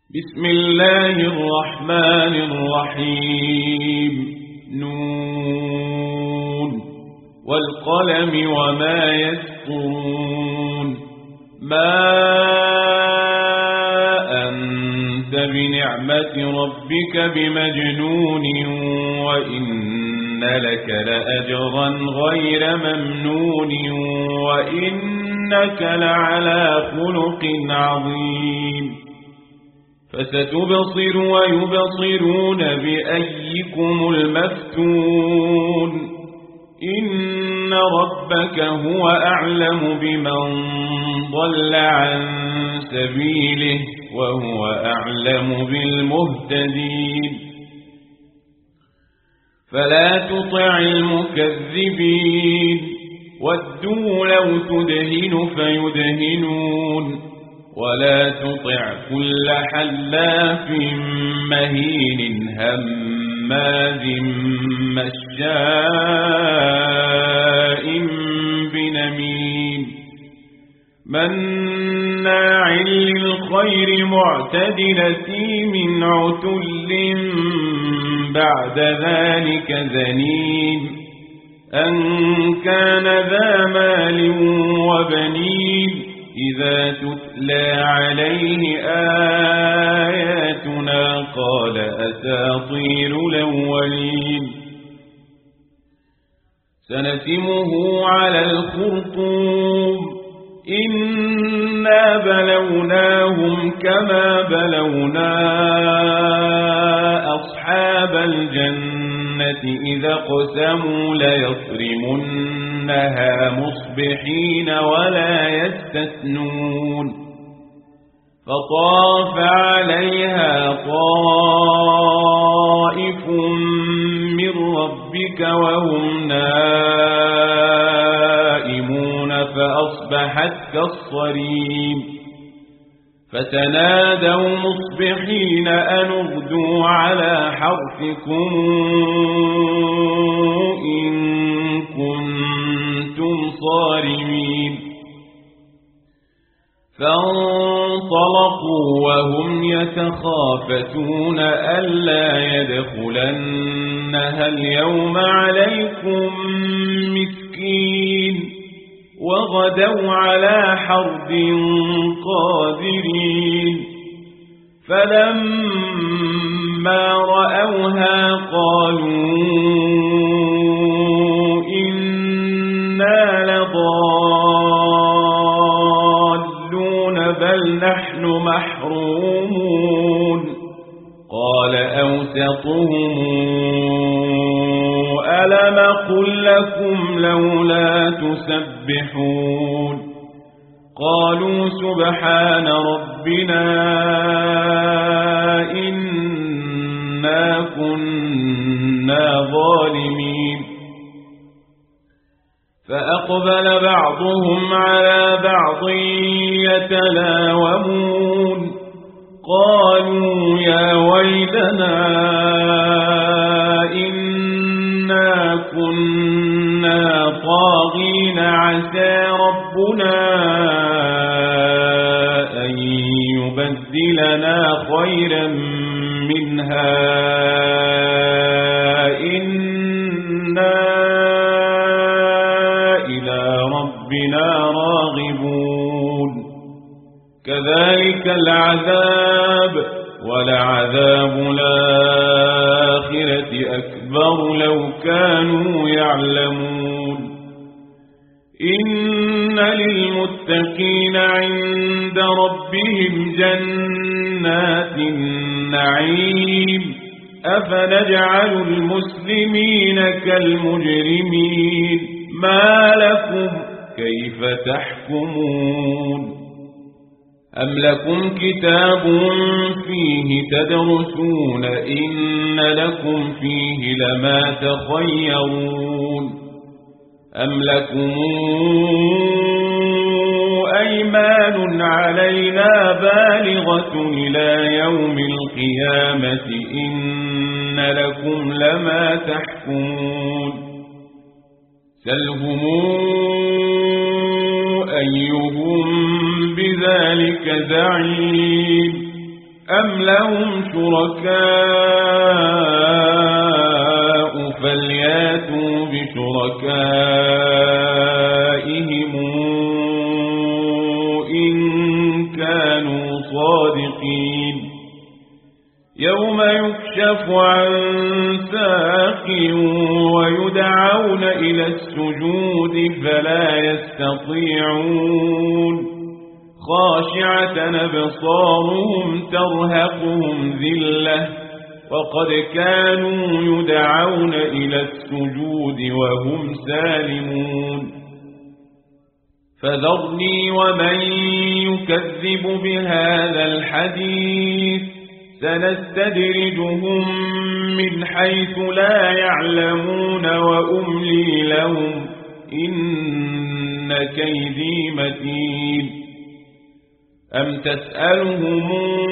بسم الله الرحمن الرحيم نون والقلم وما يسطرون ما أنت بنعمة ربك بمجنون وإن لك لأجرا غير ممنون وإنك لعلى خلق عظيم فستبصر ويبصرون بأيكم المفتون إن ربك هو أعلم بمن ضل عن سبيله وهو أعلم بالمهتدين فلا تطع المكذبين ودوا لو تدهن فيدهنون ولا تطع كل حلاف مهين هماز مشاء بنميم مناع للخير معتد أثيم عتل بعد ذلك زنيم أن كان ذا مال وبنين إذا تتلى عليه آياتنا قال أساطير الأولين سنسمه على الخرطوم إنا بلوناهم كما بلونا أصحاب الجنة إذا اقسموا ليصرمنها مصبحين ولا يستثنون فطاف عليها طائف من ربك وهم نائمون فأصبحت كالصريم فتنادوا مصبحين أن اغدوا على حرثكم إن كنتم صارمين فانطلقوا وهم يتخافتون ألا يدخلنها اليوم عليكم مسكين وغدوا على حرد قادرين فلما رأوها قالوا إنا لضالون بل نحن محرومون قال أوسطهم ألم قل لكم لولا تسبحون قالوا سبحان ربنا إنا كنا ظالمين فأقبل بعضهم على بعض يتلاومون قالوا يا ويلنا إنا كنا طاغين عسى ربنا أن يبدلنا خيرا منها إنا إلى ربنا راغبون كذلك العذاب ولعذاب الآخرة أكبر لو كانوا يعلمون إن للمتقين عند ربهم جنات النعيم أفنجعل المسلمين كالمجرمين ما لكم كيف تحكمون أم لكم كتاب فيه تدرسون إن لكم فيه لما تخيرون أم لكم أيمان علينا بالغة إلى يوم القيامة إن لكم لما تحكمون سلهم أيهم بذلك زعيم أم لهم شركاء فلياتوا بشركائهم إن كانوا صادقين يوم يكشف عن ساق ويدعون إلى السجود فلا يستطيعون خاشعة أبصارهم ترهقهم ذلة وقد كانوا يدعون إلى السجود وهم سالمون فذرني ومن يكذب بهذا الحديث سنستدرجهم من حيث لا يعلمون وأملي لهم إن كيدي متين أم تسألهم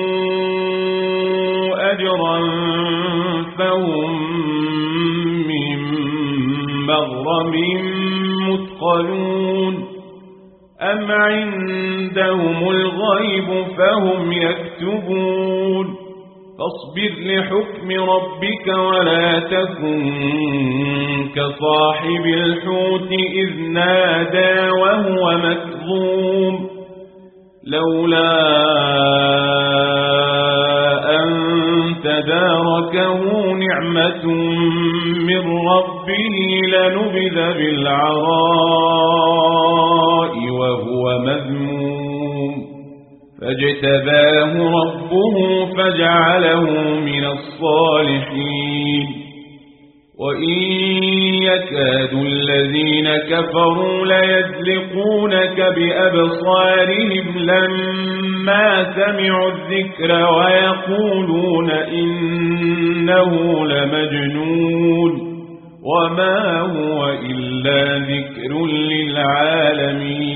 أجرا فهم من مغرم مثقلون أم عندهم الغيب فهم يكتبون فاصبر لحكم ربك ولا تكن كصاحب الحوت إذ نادى وهو مكظوم لولا أن تداركه نعمة من ربه لنبذ بالعراء وهو مذموم فاجتباه ربه فجعله من الصالحين وإن يكاد الذين كفروا ليزلقونك بأبصارهم لما سمعوا الذكر ويقولون إنه لمجنون وما هو إلا ذكر للعالمين